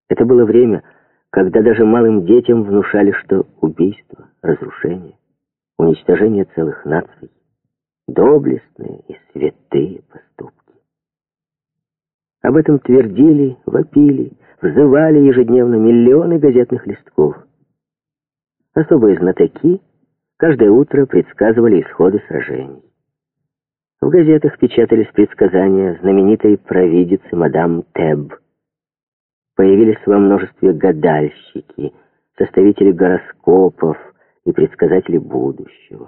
Это было время, когда даже малым детям внушали, что убийство, разрушение, уничтожение целых наций — доблестные и святые поступки. Об этом твердили, вопили, взывали ежедневно миллионы газетных листков. Особые знатоки каждое утро предсказывали исходы сражений. В газетах печатались предсказания знаменитой провидицы мадам Теб. Появились во множестве гадальщики, составители гороскопов и предсказатели будущего.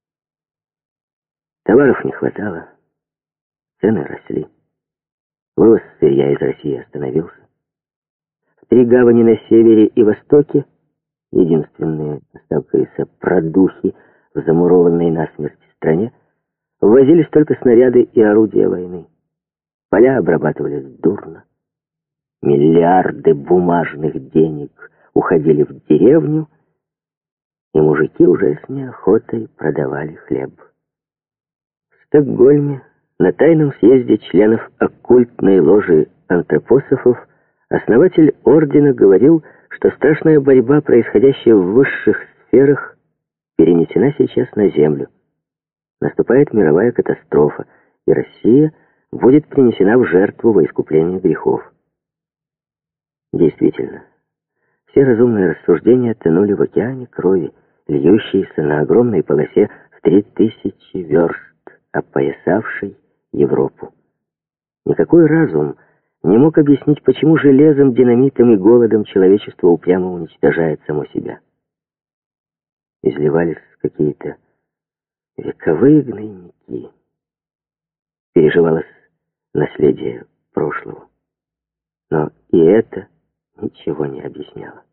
Товаров не хватало, цены росли. Вывоз сырья из России остановился. В 3 гавани на севере и востоке, единственные оставшиеся продухи в замурованной насмерть стране, ввозились только снаряды и орудия войны. Поля обрабатывались дурно. Миллиарды бумажных денег уходили в деревню, и мужики уже с неохотой продавали хлеб. В Стокгольме на тайном съезде членов оккультной ложи антропософов основатель ордена говорил, что страшная борьба, происходящая в высших сферах, перенесена сейчас на землю. Наступает мировая катастрофа, и Россия будет принесена в жертву во искупление грехов. Действительно, все разумные рассуждения тонули в океане крови, льющейся на огромной полосе в 3000 верст, опоясавшей Европу. Никакой разум не мог объяснить, почему железом, динамитом и голодом человечество упрямо уничтожает само себя. Изливались какие-то вековые гнойники. Переживалось наследие прошлого. Но и это ничего не объясняло.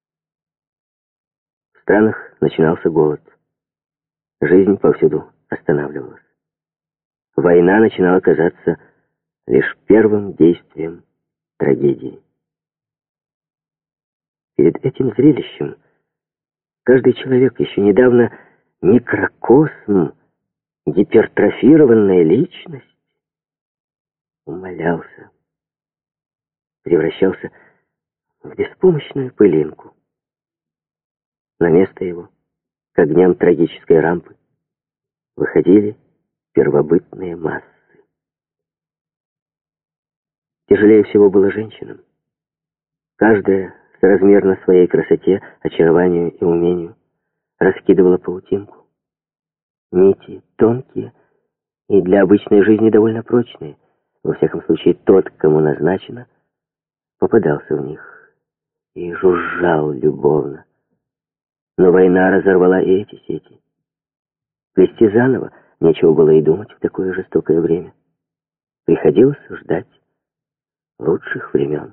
В странах начинался голод. Жизнь повсюду останавливалась. Война начинала казаться лишь первым действием трагедии. Перед этим зрелищем каждый человек, еще недавно микрокосм, гипертрофированная личность, умалялся, превращался в беспомощную пылинку. На место его, к огням трагической рампы, выходили первобытные массы. Тяжелее всего было женщинам. Каждая, соразмерно своей красоте, очарованию и умению, раскидывала паутинку. Нити тонкие и для обычной жизни довольно прочные. Во всяком случае, тот, кому назначено, попадался в них и жужжал любовно. Но война разорвала и эти сети. Плести заново нечего было и думать в такое жестокое время. Приходилось ждать лучших времен.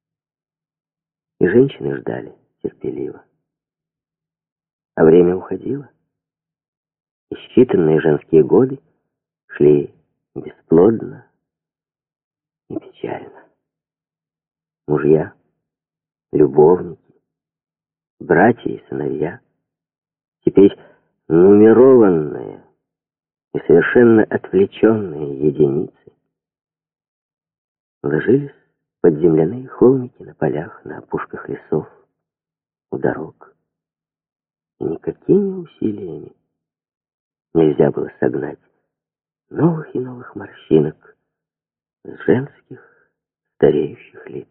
И женщины ждали терпеливо. А время уходило. И считанные женские годы шли бесплодно и печально. Мужья, любовники, братья и сыновья, теперь нумерованные и совершенно отвлеченные единицы, ложились под земляные холмики на полях, на опушках лесов, у дорог. И никакими усилиями нельзя было согнать новых и новых морщинок с женских стареющих лиц.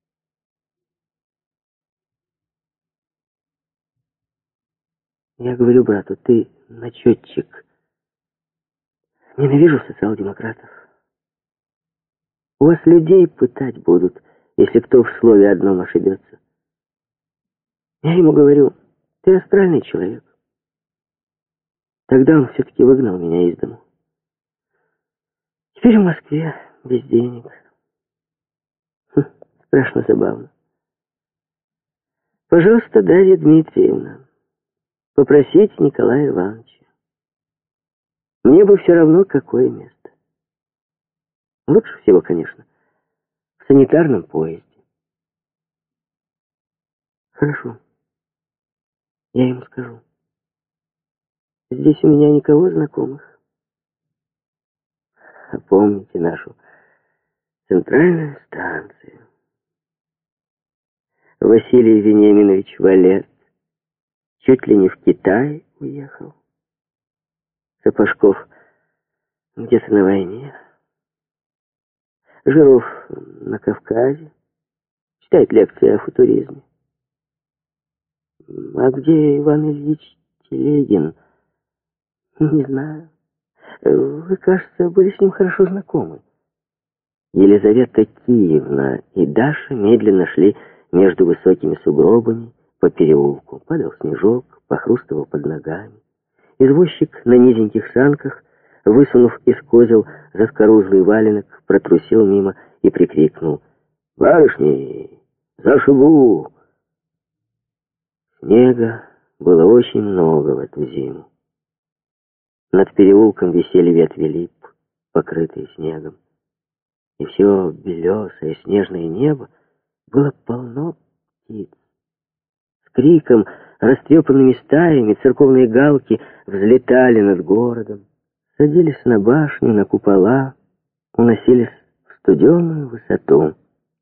Я говорю брату: ты начетчик. Ненавижу социал-демократов. У вас людей пытать будут, если кто в слове одном ошибется. Я ему говорю: ты астральный человек. Тогда он все-таки выгнал меня из дому. Теперь в Москве без денег. Страшно забавно. Пожалуйста, Дарья Дмитриевна, попросите Николая Ивановича. Мне бы все равно, какое место. Лучше всего, конечно, в санитарном поезде. Хорошо. Я ему скажу. Здесь у меня никого знакомых. А помните нашу центральную станцию? Василий Вениаминович Валет чуть ли не в Китай уехал. Сапожков где-то на войне. Жиров на Кавказе. Читает лекции о футуризме. А где Иван Ильич Телегин? Не знаю. Вы, кажется, были с ним хорошо знакомы. Елизавета Киевна и Даша медленно шли между высокими сугробами по переулку. Падал снежок, похрустывал под ногами. Извозчик на низеньких санках, высунув из козел заскорузлый валенок, протрусил мимо и прикрикнул: «Барышни, зашибу!» Снега было очень много в эту зиму. Над переулком висели ветви лип, покрытые снегом. И все белесое снежное небо было полно птиц. С криком, растрепанными стаями церковные галки взлетали над городом, садились на башню, на купола, уносились в студеную высоту.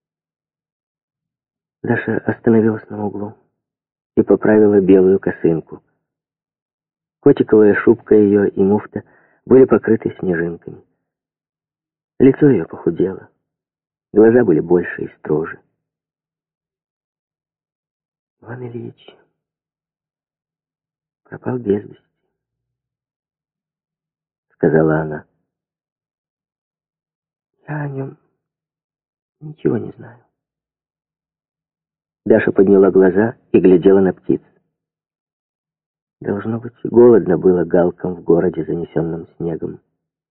Даша остановилась на углу и поправила белую косынку. Котиковая шубка ее и муфта были покрыты снежинками. Лицо ее похудело, глаза были больше и строже. Иван Ильич пропал без вести, сказала она. Я о нем ничего не знаю. Даша подняла глаза и глядела на птиц. Должно быть, голодно было галкам в городе, занесенном снегом.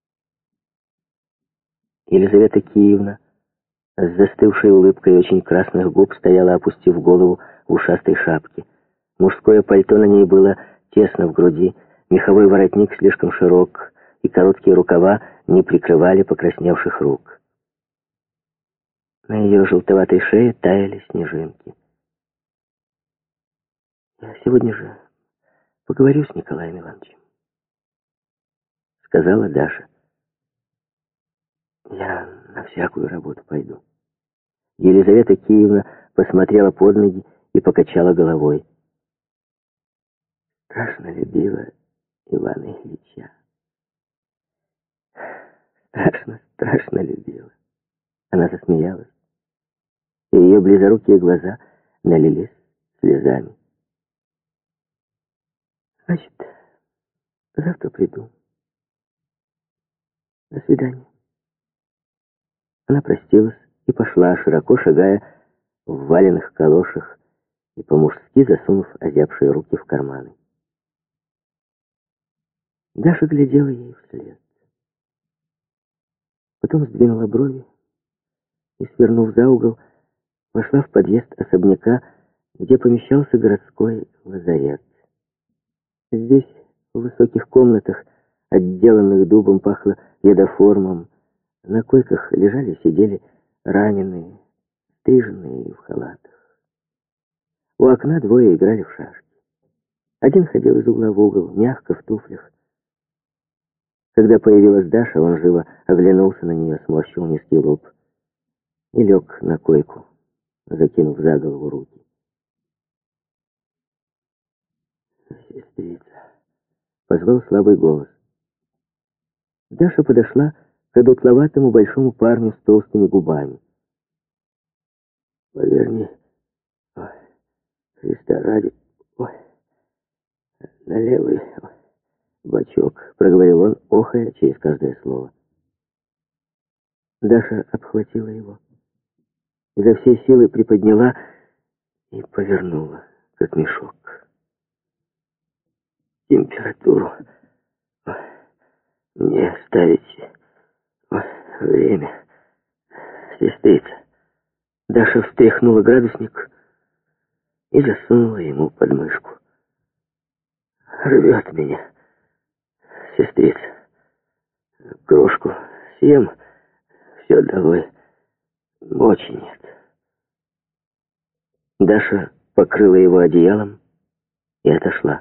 Елизавета Киевна с застывшей улыбкой очень красных губ стояла, опустив голову в ушастой шапке. Мужское пальто на ней было тесно в груди, меховой воротник слишком широк, и короткие рукава не прикрывали покрасневших рук. На ее желтоватой шее таяли снежинки. «Я сегодня же поговорю с Николаем Ивановичем», — сказала Даша. «Я на всякую работу пойду». Елизавета Киевна посмотрела под ноги и покачала головой. Страшно любила Ивана Ильича. Страшно любила. Она засмеялась, и ее близорукие глаза налились слезами. Значит, завтра приду. До свидания. Она простилась и пошла, широко шагая в валенных калошах и по-мужски засунув озябшие руки в карманы. Даша глядела ей вслед. Потом сдвинула брови и, свернув за угол, вошла в подъезд особняка, где помещался городской лазарет. Здесь, в высоких комнатах, отделанных дубом, пахло ядоформом. На койках лежали и сидели раненые, стриженные и в халатах. У окна двое играли в шашки. Один ходил из угла в угол, мягко, в туфлях. Когда появилась Даша, он живо оглянулся на нее, сморщил низкий лоб и лег на койку, закинув за голову руки. «Сестрица», — позвал слабый голос. Даша подошла к одутловатому большому парню с толстыми губами. «Поверни, ой, Христа ради, ой, на левый бочок», — проговорил он, охая через каждое слово. Даша обхватила его, изо всей силы приподняла и повернула, как мешок. «Температуру мне ставить время, сестрица». Даша встряхнула градусник и засунула ему под мышку. «Рвет меня, сестрица. Кружку съем, все долой, мочи нет». Даша покрыла его одеялом и отошла.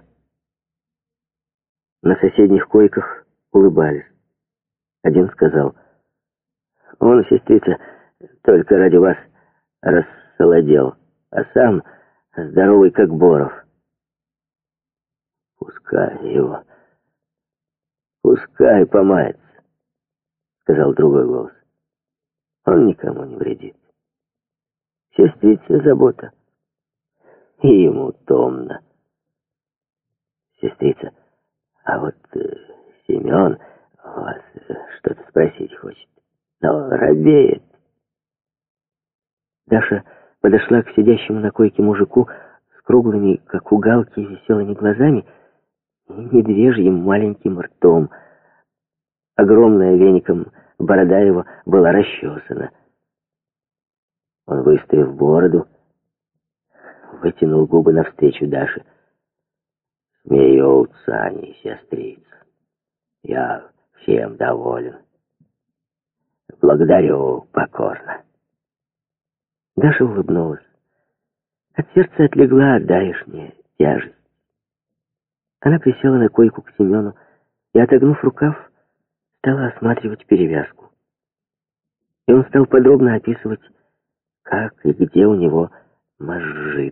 На соседних койках улыбались. Один сказал: «Он, сестрица, только ради вас рассолодел». а сам здоровый, как Боров. Пускай его, пускай помается, сказал другой голос. Он никому не вредит. Сестрица забота. И ему томно. Сестрица, а вот Семен вас что-то спросить хочет, но робеет. Даша подошла к сидящему на койке мужику с круглыми, как у галки, веселыми глазами и медвежьим маленьким ртом. Огромная веником борода его была расчесана. Он, выставив бороду, вытянул губы навстречу Даше. Смеются они, сестрица. Я всем доволен. Благодарю покорно. Даша улыбнулась. От сердца отлегла давешняя тяжесть. Она присела на койку к Семену и, отогнув рукав, стала осматривать перевязку. И он стал подробно описывать, как и где у него мозжит.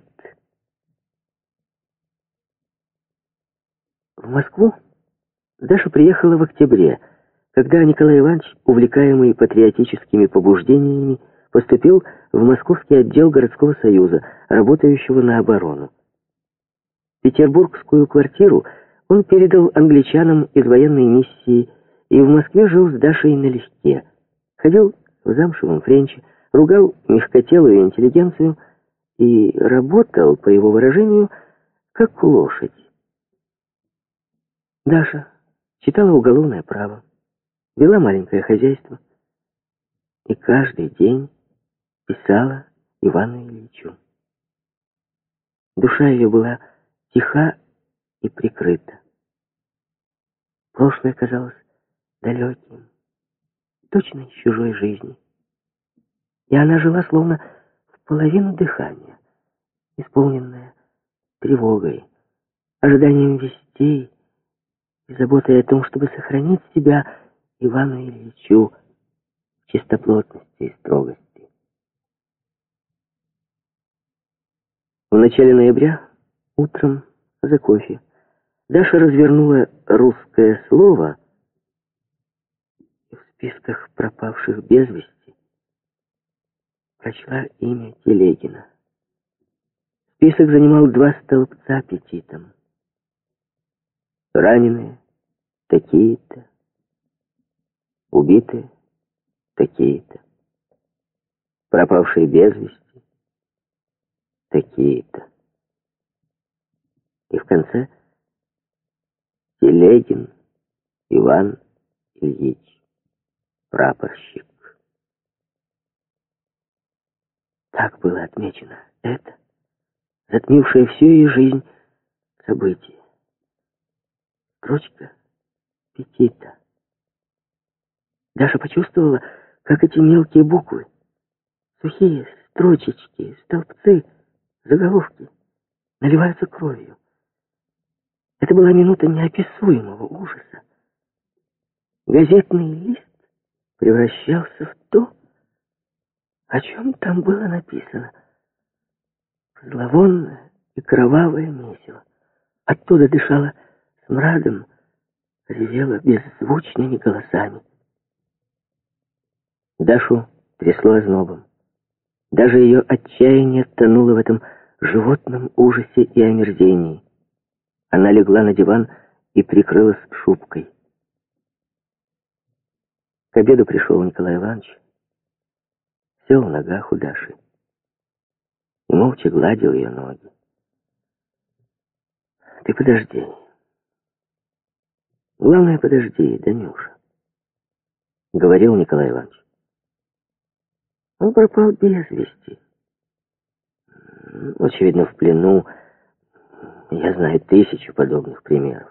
В Москву Даша приехала в октябре, когда Николай Иванович, увлекаемый патриотическими побуждениями, поступил в Московский отдел городского союза, работающего на оборону. Петербургскую квартиру он передал англичанам из военной миссии и в Москве жил с Дашей налегке. Ходил в замшевом френче, ругал мягкотелую интеллигенцию и работал, по его выражению, как лошадь. Даша читала уголовное право, вела маленькое хозяйство и каждый день писала Ивану Ильичу. Душа ее была тиха и прикрыта. Прошлое казалось далеким, точно из чужой жизни. И она жила словно в половину дыхания, исполненная тревогой, ожиданием вестей и заботой о том, чтобы сохранить себя Ивану Ильичу в чистоплотности и строгости. В начале ноября, утром, за кофе, Даша развернула русское слово и в списках пропавших без вести прочла имя Телегина. Список занимал 2 столбца петитом. Раненые такие-то, убитые такие-то, пропавшие без вести такие-то. И в конце Телегин Иван Ильич, прапорщик. Так было отмечено это, затмившее всю ее жизнь, событие. Строчка петита. Даша почувствовала, как эти мелкие буквы, сухие строчечки, столбцы, заголовки, наливаются кровью. Это была минута неописуемого ужаса. Газетный лист превращался в то, о чем там было написано. Зловонное и кровавое месиво. Оттуда дышало смрадом, ревело беззвучными голосами. Дашу трясло ознобом. Даже ее отчаяние тонуло в этом животном ужасе и омерзении. Она легла на диван и прикрылась шубкой. К обеду пришел Николай Иванович, сел в ногах у Даши и молча гладил ее ноги. «Ты подожди. Главное, подожди, Данюша», — говорил Николай Иванович. Он пропал без вести. Очевидно, в плену. Я знаю 1000 подобных примеров.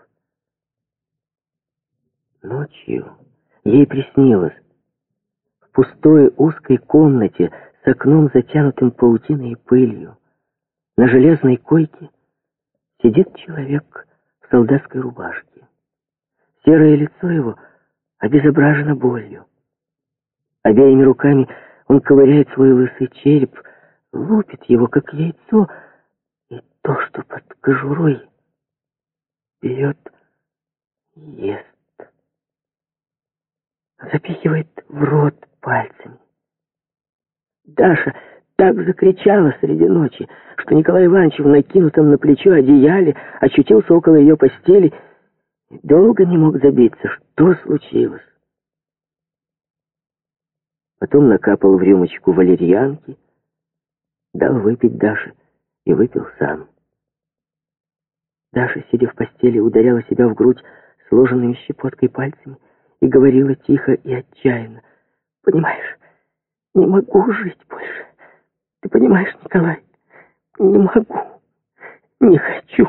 Ночью ей приснилось, в пустой узкой комнате с окном, затянутым паутиной и пылью, на железной койке сидит человек в солдатской рубашке. Серое лицо его обезображено болью. Обеими руками он ковыряет свой лысый череп лупит его, как яйцо, и то, что под кожурой, берет, ест, запихивает в рот пальцами. Даша так закричала среди ночи, что Николай Иванович в накинутом на плечо одеяле очутился около ее постели и долго не мог забиться, что случилось. Потом накапал в рюмочку валерьянки, дал выпить Даше и выпил сам. Даша, сидя в постели, ударяла себя в грудь сложенными щепоткой пальцами и говорила тихо и отчаянно: «Понимаешь, не могу жить больше. Ты понимаешь, Николай, не могу, не хочу».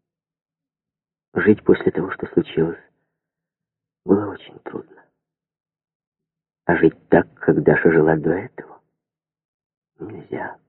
Жить после того, что случилось, было очень трудно. А жить так, как Даша жила до этого, нельзя.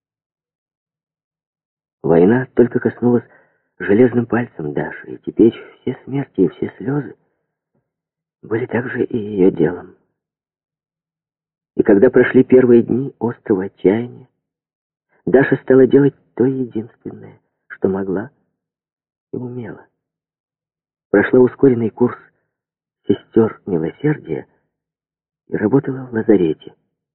Война только коснулась железным пальцем Даши, и теперь все смерти и все слезы были также и ее делом. И когда прошли первые дни острого отчаяния, Даша стала делать то единственное, что могла и умела. Прошла ускоренный курс сестер милосердия и работала в лазарете.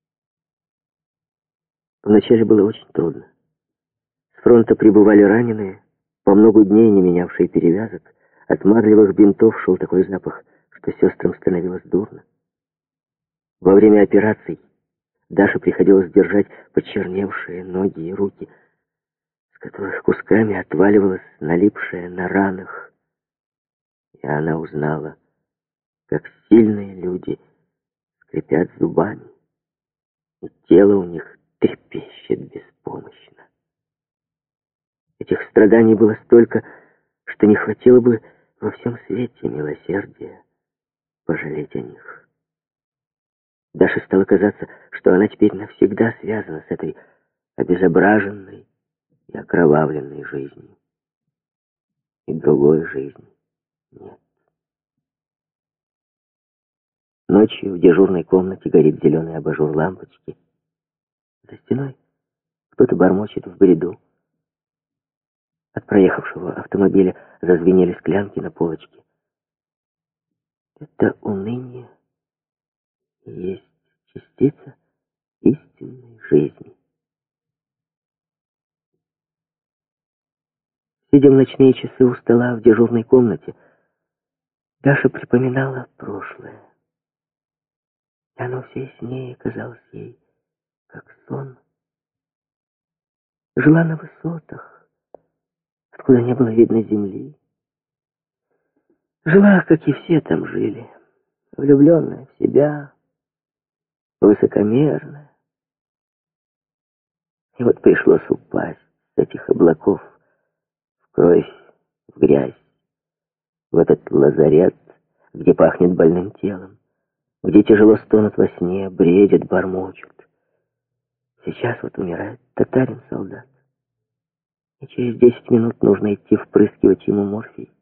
Вначале было очень трудно. С фронта прибывали раненые, по много дней не менявшие перевязок. От марлевых бинтов шел такой запах, что сестрам становилось дурно. Во время операций Даше приходилось держать почерневшие ноги и руки, с которых кусками отваливалось налипшее на ранах. И она узнала, как сильные люди скрипят зубами, и тело у них трепещет беспомощно. Этих страданий было столько, что не хватило бы во всем свете милосердия пожалеть о них. Даше стало казаться, что она теперь навсегда связана с этой обезображенной и окровавленной жизнью. И другой жизни нет. Ночью в дежурной комнате горит зеленый абажур лампочки. За стеной кто-то бормочет в бреду. От проехавшего автомобиля зазвенели склянки на полочке. Это уныние и есть частица истинной жизни. Сидя в ночные часы у стола в дежурной комнате, Даша припоминала прошлое. И оно все яснее казалось ей, как сон. Жила на высотах, откуда не было видно земли. Жила, как и все там жили, влюбленная в себя, высокомерная. И вот пришлось упасть с этих облаков в кровь, в грязь, в этот лазарет, где пахнет больным телом, где тяжело стонут во сне, бредят, бормочут. Сейчас вот умирает татарин-солдат, и через 10 минут нужно идти впрыскивать ему морфий.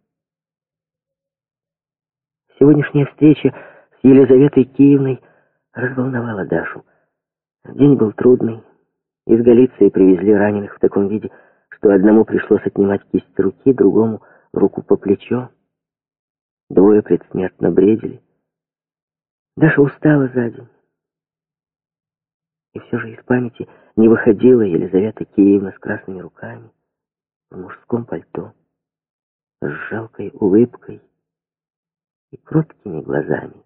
Сегодняшняя встреча с Елизаветой Киевной разволновала Дашу. День был трудный. Из Галиции привезли раненых в таком виде, что одному пришлось отнимать кисть руки, другому — руку по плечо. Двое предсмертно бредили. Даша устала за день. И все же из памяти не выходила Елизавета Киевна с красными руками, в мужском пальто, с жалкой улыбкой и кроткими глазами.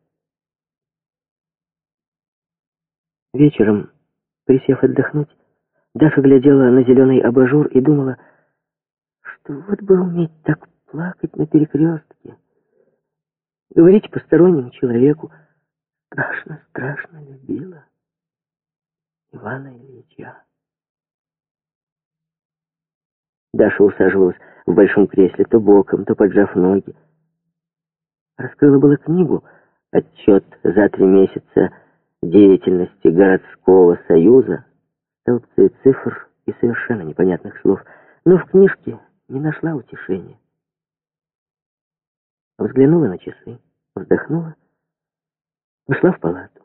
Вечером, присев отдохнуть, Даша глядела на зеленый абажур и думала, что вот бы уметь так плакать на перекрестке, говорить постороннему человеку: страшно, страшно любила Ивана Ильича. Даша усаживалась в большом кресле то боком, то поджав ноги. Раскрыла была книгу, отчет за 3 месяца деятельности городского союза, столбцы цифр и совершенно непонятных слов, но в книжке не нашла утешения. Взглянула на часы, вздохнула, пошла в палату.